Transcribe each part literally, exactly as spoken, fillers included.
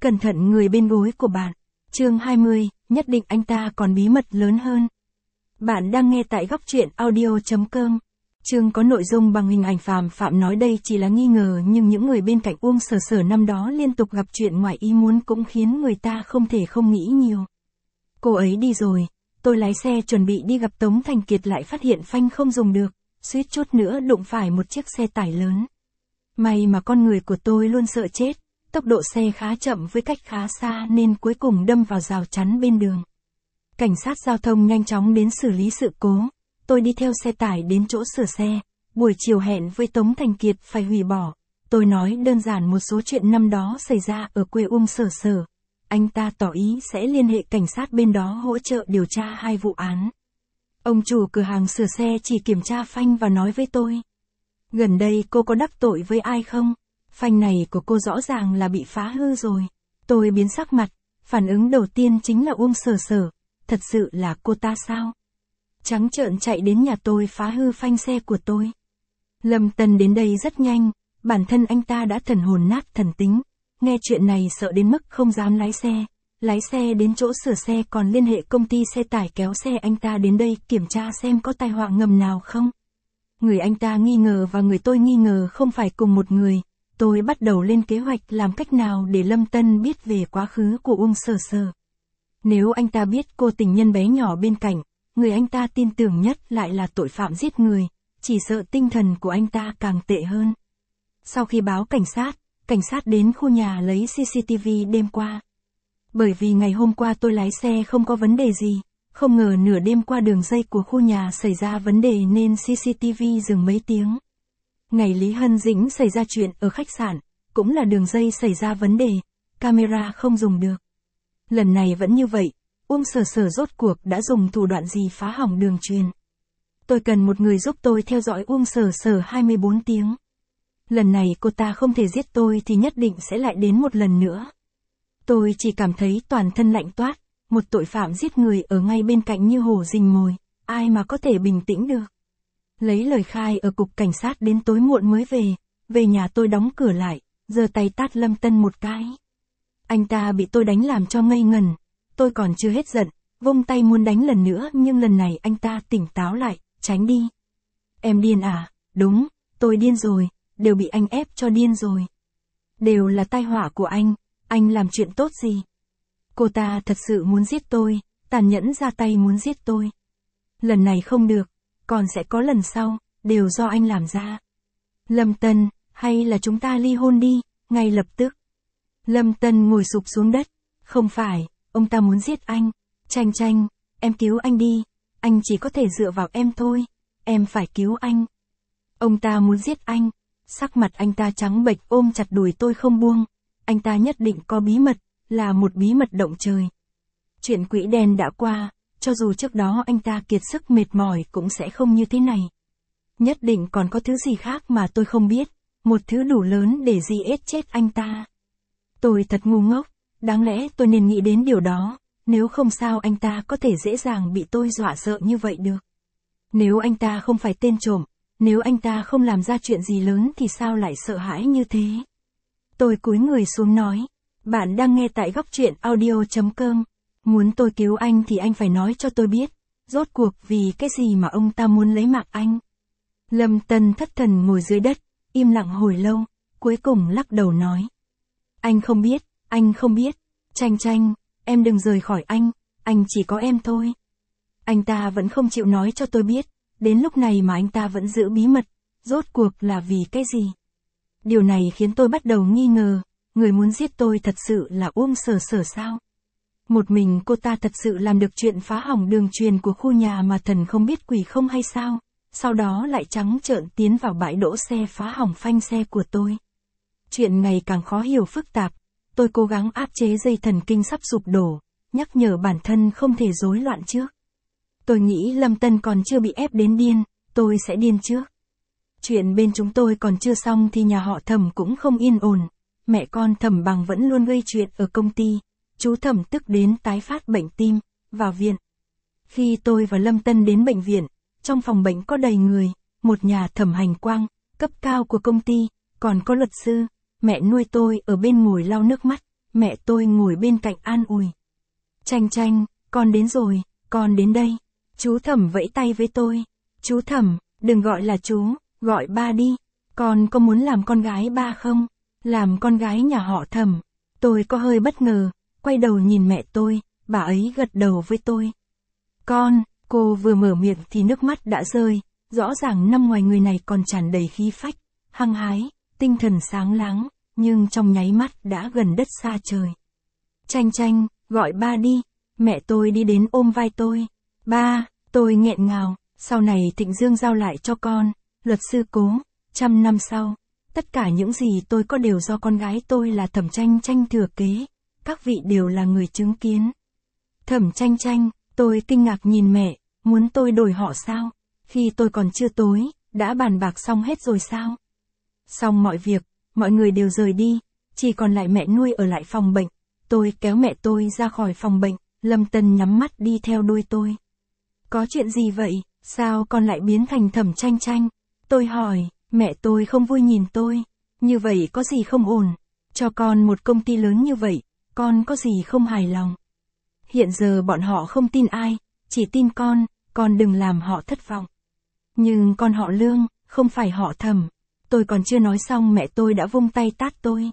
Cẩn thận người bên gối của bạn. Chương hai mươi, nhất định anh ta còn bí mật lớn hơn. Bạn đang nghe tại góc truyện audio chấm com. Chương có nội dung bằng hình ảnh. Phạm Phạm nói đây chỉ là nghi ngờ, nhưng những người bên cạnh Uông Sở Sở năm đó liên tục gặp chuyện ngoài ý muốn cũng khiến người ta không thể không nghĩ nhiều. Cô ấy đi rồi, tôi lái xe chuẩn bị đi gặp Tống Thành Kiệt lại phát hiện phanh không dùng được, suýt chút nữa đụng phải một chiếc xe tải lớn. May mà con người của tôi luôn sợ chết, tốc độ xe khá chậm với cách khá xa nên cuối cùng đâm vào rào chắn bên đường. Cảnh sát giao thông nhanh chóng đến xử lý sự cố, tôi đi theo xe tải đến chỗ sửa xe, buổi chiều hẹn với Tống Thành Kiệt phải hủy bỏ. Tôi nói đơn giản một số chuyện năm đó xảy ra ở quê Uông Sở Sở. Anh ta tỏ ý sẽ liên hệ cảnh sát bên đó hỗ trợ điều tra hai vụ án. Ông chủ cửa hàng sửa xe chỉ kiểm tra phanh và nói với tôi: gần đây cô có đắc tội với ai không? Phanh này của cô rõ ràng là bị phá hư rồi. Tôi biến sắc mặt, phản ứng đầu tiên chính là Uông Sở Sở. Thật sự là cô ta sao? Trắng trợn chạy đến nhà tôi phá hư phanh xe của tôi. Lâm Tân đến đây rất nhanh, bản thân anh ta đã thần hồn nát thần tính. Nghe chuyện này sợ đến mức không dám lái xe. Lái xe đến chỗ sửa xe còn liên hệ công ty xe tải kéo xe anh ta đến đây kiểm tra xem có tai họa ngầm nào không. Người anh ta nghi ngờ và người tôi nghi ngờ không phải cùng một người. Tôi bắt đầu lên kế hoạch làm cách nào để Lâm Tân biết về quá khứ của Uông Sở Sở. Nếu anh ta biết cô tình nhân bé nhỏ bên cạnh, người anh ta tin tưởng nhất lại là tội phạm giết người, chỉ sợ tinh thần của anh ta càng tệ hơn. Sau khi báo cảnh sát, cảnh sát đến khu nhà lấy xê xê tê vê đêm qua. Bởi vì ngày hôm qua tôi lái xe không có vấn đề gì, không ngờ nửa đêm qua đường dây của khu nhà xảy ra vấn đề nên xê xê tê vê dừng mấy tiếng. Ngày Lý Hân Dĩnh xảy ra chuyện ở khách sạn, cũng là đường dây xảy ra vấn đề, camera không dùng được. Lần này vẫn như vậy, Uông Sở Sở rốt cuộc đã dùng thủ đoạn gì phá hỏng đường truyền. Tôi cần một người giúp tôi theo dõi Uông Sở Sở hai mươi bốn tiếng. Lần này cô ta không thể giết tôi thì nhất định sẽ lại đến một lần nữa. Tôi chỉ cảm thấy toàn thân lạnh toát, một tội phạm giết người ở ngay bên cạnh như hổ rình mồi, ai mà có thể bình tĩnh được. Lấy lời khai ở cục cảnh sát đến tối muộn mới về, về nhà tôi đóng cửa lại, giơ tay tát Lâm Tân một cái. Anh ta bị tôi đánh làm cho ngây ngần, tôi còn chưa hết giận, vung tay muốn đánh lần nữa nhưng lần này anh ta tỉnh táo lại, tránh đi. Em điên à? Đúng, tôi điên rồi, đều bị anh ép cho điên rồi. Đều là tai họa của anh, anh làm chuyện tốt gì? Cô ta thật sự muốn giết tôi, tàn nhẫn ra tay muốn giết tôi. Lần này không được, còn sẽ có lần sau, đều do anh làm ra. Lâm Tân, hay là chúng ta ly hôn đi, ngay lập tức. Lâm Tân ngồi sụp xuống đất. Không phải, ông ta muốn giết anh. Tranh Tranh, em cứu anh đi, anh chỉ có thể dựa vào em thôi, em phải cứu anh. Ông ta muốn giết anh. Sắc mặt anh ta trắng bệch ôm chặt đùi tôi không buông. Anh ta nhất định có bí mật, là một bí mật động trời. Chuyện quỹ đen đã qua, cho dù trước đó anh ta kiệt sức mệt mỏi cũng sẽ không như thế này. Nhất định còn có thứ gì khác mà tôi không biết, một thứ đủ lớn để di ết chết anh ta. Tôi thật ngu ngốc, đáng lẽ tôi nên nghĩ đến điều đó, nếu không sao anh ta có thể dễ dàng bị tôi dọa sợ như vậy được. Nếu anh ta không phải tên trộm, nếu anh ta không làm ra chuyện gì lớn thì sao lại sợ hãi như thế? Tôi cúi người xuống nói, bạn đang nghe tại góc truyện audio chấm com. Muốn tôi cứu anh thì anh phải nói cho tôi biết, rốt cuộc vì cái gì mà ông ta muốn lấy mạng anh. Lâm Tân thất thần ngồi dưới đất, im lặng hồi lâu, cuối cùng lắc đầu nói. Anh không biết, anh không biết, Tranh Tranh, em đừng rời khỏi anh, anh chỉ có em thôi. Anh ta vẫn không chịu nói cho tôi biết, đến lúc này mà anh ta vẫn giữ bí mật, rốt cuộc là vì cái gì? Điều này khiến tôi bắt đầu nghi ngờ, người muốn giết tôi thật sự là Uông Sở Sở sao? Một mình cô ta thật sự làm được chuyện phá hỏng đường truyền của khu nhà mà thần không biết quỷ không hay sao? Sau đó lại trắng trợn tiến vào bãi đỗ xe phá hỏng phanh xe của tôi. Chuyện ngày càng khó hiểu phức tạp, tôi cố gắng áp chế dây thần kinh sắp sụp đổ, nhắc nhở bản thân không thể rối loạn trước. Tôi nghĩ Lâm Tân còn chưa bị ép đến điên, tôi sẽ điên trước. Chuyện bên chúng tôi còn chưa xong thì nhà họ Thẩm cũng không yên ổn, mẹ con Thẩm Bằng vẫn luôn gây chuyện ở công ty, chú Thẩm tức đến tái phát bệnh tim, vào viện. Khi tôi và Lâm Tân đến bệnh viện, trong phòng bệnh có đầy người, một nhà thẩm hành quang, cấp cao của công ty, còn có luật sư, mẹ nuôi tôi ở bên ngồi lau nước mắt, mẹ tôi ngồi bên cạnh an ủi. Tranh Tranh, con đến rồi, con đến đây. Chú Thẩm vẫy tay với tôi. Chú Thẩm, đừng gọi là chú, gọi ba đi. Con có muốn làm con gái ba không? Làm con gái nhà họ Thẩm. Tôi có hơi bất ngờ, quay đầu nhìn mẹ tôi, bà ấy gật đầu với tôi. Con, cô vừa mở miệng thì nước mắt đã rơi, rõ ràng năm ngoài người này còn tràn đầy khí phách, hăng hái, tinh thần sáng láng, nhưng trong nháy mắt đã gần đất xa trời. Tranh Tranh, gọi ba đi. Mẹ tôi đi đến ôm vai tôi. Ba, tôi nghẹn ngào, sau này Thịnh Dương giao lại cho con, luật sư Cố, trăm năm sau, tất cả những gì tôi có đều do con gái tôi là Thẩm Tranh Tranh thừa kế, các vị đều là người chứng kiến. Thẩm Tranh Tranh, tôi kinh ngạc nhìn mẹ, muốn tôi đổi họ sao? Khi tôi còn chưa tối, đã bàn bạc xong hết rồi sao? Xong mọi việc, mọi người đều rời đi, chỉ còn lại mẹ nuôi ở lại phòng bệnh. Tôi kéo mẹ tôi ra khỏi phòng bệnh, Lâm Tân nhắm mắt đi theo đuôi tôi. Có chuyện gì vậy, sao con lại biến thành Thẩm Tranh Tranh? Tôi hỏi, mẹ tôi không vui nhìn tôi. Như vậy có gì không ổn? Cho con một công ty lớn như vậy, con có gì không hài lòng? Hiện giờ bọn họ không tin ai, chỉ tin con, con đừng làm họ thất vọng. Nhưng con họ Lương, không phải họ Thẩm. Tôi còn chưa nói xong mẹ tôi đã vung tay tát tôi.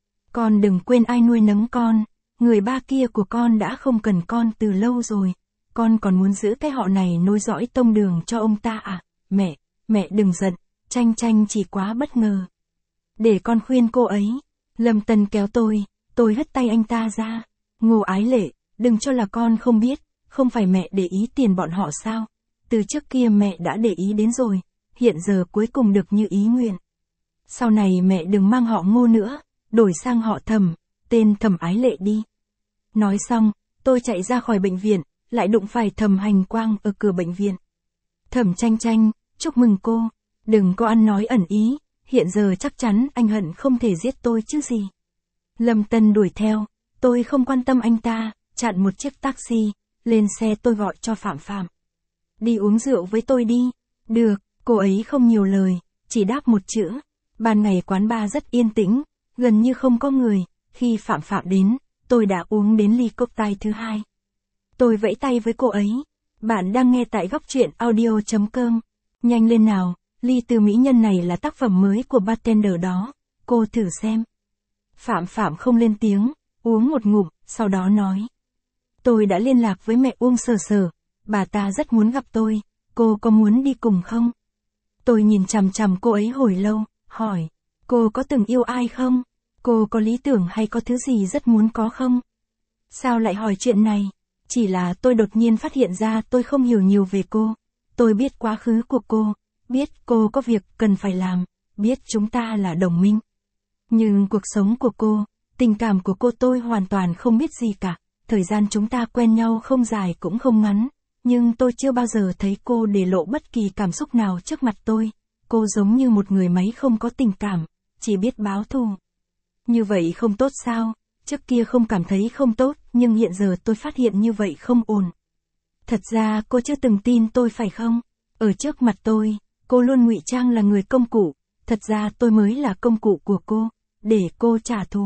Con đừng quên ai nuôi nấng con, người ba kia của con đã không cần con từ lâu rồi. Con còn muốn giữ cái họ này nối dõi tông đường cho ông ta à? Mẹ, mẹ đừng giận, Tranh Tranh chỉ quá bất ngờ. Để con khuyên cô ấy. Lâm Tân kéo tôi, tôi hất tay anh ta ra. Ngô Ái Lệ, đừng cho là con không biết, không phải mẹ để ý tiền bọn họ sao? Từ trước kia mẹ đã để ý đến rồi, hiện giờ cuối cùng được như ý nguyện. Sau này mẹ đừng mang họ Ngô nữa, đổi sang họ Thẩm, tên Thẩm Ái Lệ đi. Nói xong, tôi chạy ra khỏi bệnh viện, lại đụng phải Thẩm Hành Quang ở cửa bệnh viện. Thẩm Tranh Tranh, chúc mừng cô, đừng có ăn nói ẩn ý, hiện giờ chắc chắn anh hận không thể giết tôi chứ gì. Lâm Tân đuổi theo, tôi không quan tâm anh ta, chặn một chiếc taxi, lên xe tôi gọi cho Phạm Phạm. Đi uống rượu với tôi đi. Được, cô ấy không nhiều lời, chỉ đáp một chữ. Ban ngày quán bar rất yên tĩnh, gần như không có người, khi Phạm Phạm đến, tôi đã uống đến ly cocktail thứ hai. Tôi vẫy tay với cô ấy. Bạn đang nghe tại góc truyện audio chấm com. Nhanh lên nào, ly từ mỹ nhân này là tác phẩm mới của bartender đó, cô thử xem. Phạm Phạm không lên tiếng, uống một ngụm, sau đó nói. Tôi đã liên lạc với mẹ Uông Sở Sở, bà ta rất muốn gặp tôi, cô có muốn đi cùng không? Tôi nhìn chằm chằm cô ấy hồi lâu, hỏi, cô có từng yêu ai không? Cô có lý tưởng hay có thứ gì rất muốn có không? Sao lại hỏi chuyện này? Chỉ là tôi đột nhiên phát hiện ra tôi không hiểu nhiều về cô. Tôi biết quá khứ của cô, biết cô có việc cần phải làm, biết chúng ta là đồng minh. Nhưng cuộc sống của cô, tình cảm của cô tôi hoàn toàn không biết gì cả. Thời gian chúng ta quen nhau không dài cũng không ngắn, nhưng tôi chưa bao giờ thấy cô để lộ bất kỳ cảm xúc nào trước mặt tôi. Cô giống như một người máy không có tình cảm, chỉ biết báo thù. Như vậy không tốt sao? Trước kia không cảm thấy không tốt, nhưng hiện giờ tôi phát hiện như vậy không ổn. Thật ra cô chưa từng tin tôi phải không? Ở trước mặt tôi, cô luôn ngụy trang là người công cụ, thật ra tôi mới là công cụ của cô, để cô trả thù.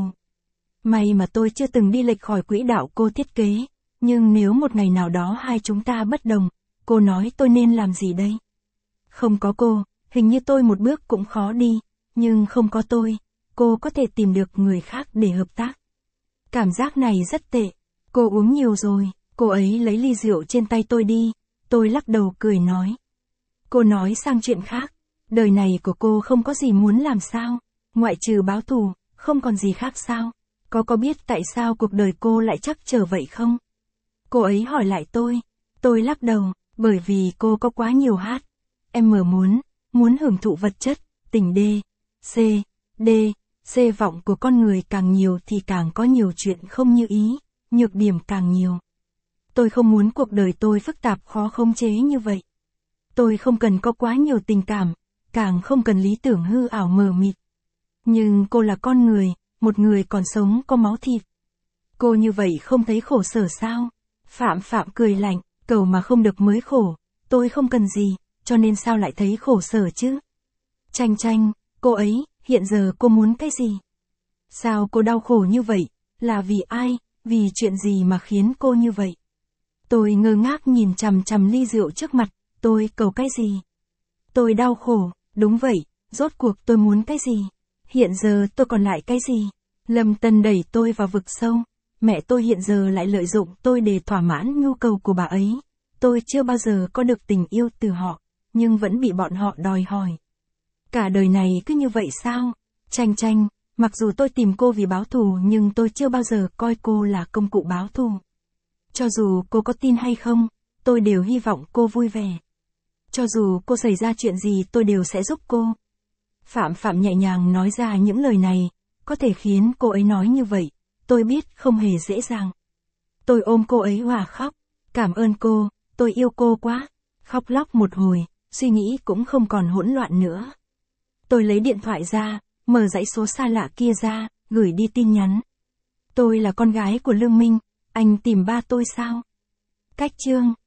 May mà tôi chưa từng đi lệch khỏi quỹ đạo cô thiết kế, nhưng nếu một ngày nào đó hai chúng ta bất đồng, cô nói tôi nên làm gì đây? Không có cô, hình như tôi một bước cũng khó đi, nhưng không có tôi, cô có thể tìm được người khác để hợp tác. Cảm giác này rất tệ, cô uống nhiều rồi, cô ấy lấy ly rượu trên tay tôi đi, tôi lắc đầu cười nói. Cô nói sang chuyện khác, đời này của cô không có gì muốn làm sao, ngoại trừ báo thù, không còn gì khác sao? Có có biết tại sao cuộc đời cô lại trắc trở vậy không? Cô ấy hỏi lại tôi, tôi lắc đầu, bởi vì cô có quá nhiều hát. Em mở muốn, muốn hưởng thụ vật chất, tình D, C, D, C vọng của con người càng nhiều thì càng có nhiều chuyện không như ý, nhược điểm càng nhiều. Tôi không muốn cuộc đời tôi phức tạp khó khống chế như vậy. Tôi không cần có quá nhiều tình cảm, càng không cần lý tưởng hư ảo mờ mịt. Nhưng cô là con người, một người còn sống có máu thịt. Cô như vậy không thấy khổ sở sao? Phạm Phạm cười lạnh, cầu mà không được mới khổ, tôi không cần gì, cho nên sao lại thấy khổ sở chứ? Tranh Tranh, cô ấy, hiện giờ cô muốn cái gì? Sao cô đau khổ như vậy? Là vì ai, vì chuyện gì mà khiến cô như vậy? Tôi ngơ ngác nhìn chằm chằm ly rượu trước mặt, tôi cầu cái gì? Tôi đau khổ, đúng vậy, rốt cuộc tôi muốn cái gì? Hiện giờ tôi còn lại cái gì? Lâm Tân đẩy tôi vào vực sâu, mẹ tôi hiện giờ lại lợi dụng tôi để thỏa mãn nhu cầu của bà ấy. Tôi chưa bao giờ có được tình yêu từ họ, nhưng vẫn bị bọn họ đòi hỏi. Cả đời này cứ như vậy sao? Chanh chanh, mặc dù tôi tìm cô vì báo thù nhưng tôi chưa bao giờ coi cô là công cụ báo thù. Cho dù cô có tin hay không, tôi đều hy vọng cô vui vẻ. Cho dù cô xảy ra chuyện gì tôi đều sẽ giúp cô. Phạm Phạm nhẹ nhàng nói ra những lời này, có thể khiến cô ấy nói như vậy, tôi biết không hề dễ dàng. Tôi ôm cô ấy hòa khóc, cảm ơn cô, tôi yêu cô quá. Khóc lóc một hồi, suy nghĩ cũng không còn hỗn loạn nữa. Tôi lấy điện thoại ra, mở dãy số xa lạ kia ra, gửi đi tin nhắn. Tôi là con gái của Lương Minh, anh tìm ba tôi sao? Cách chương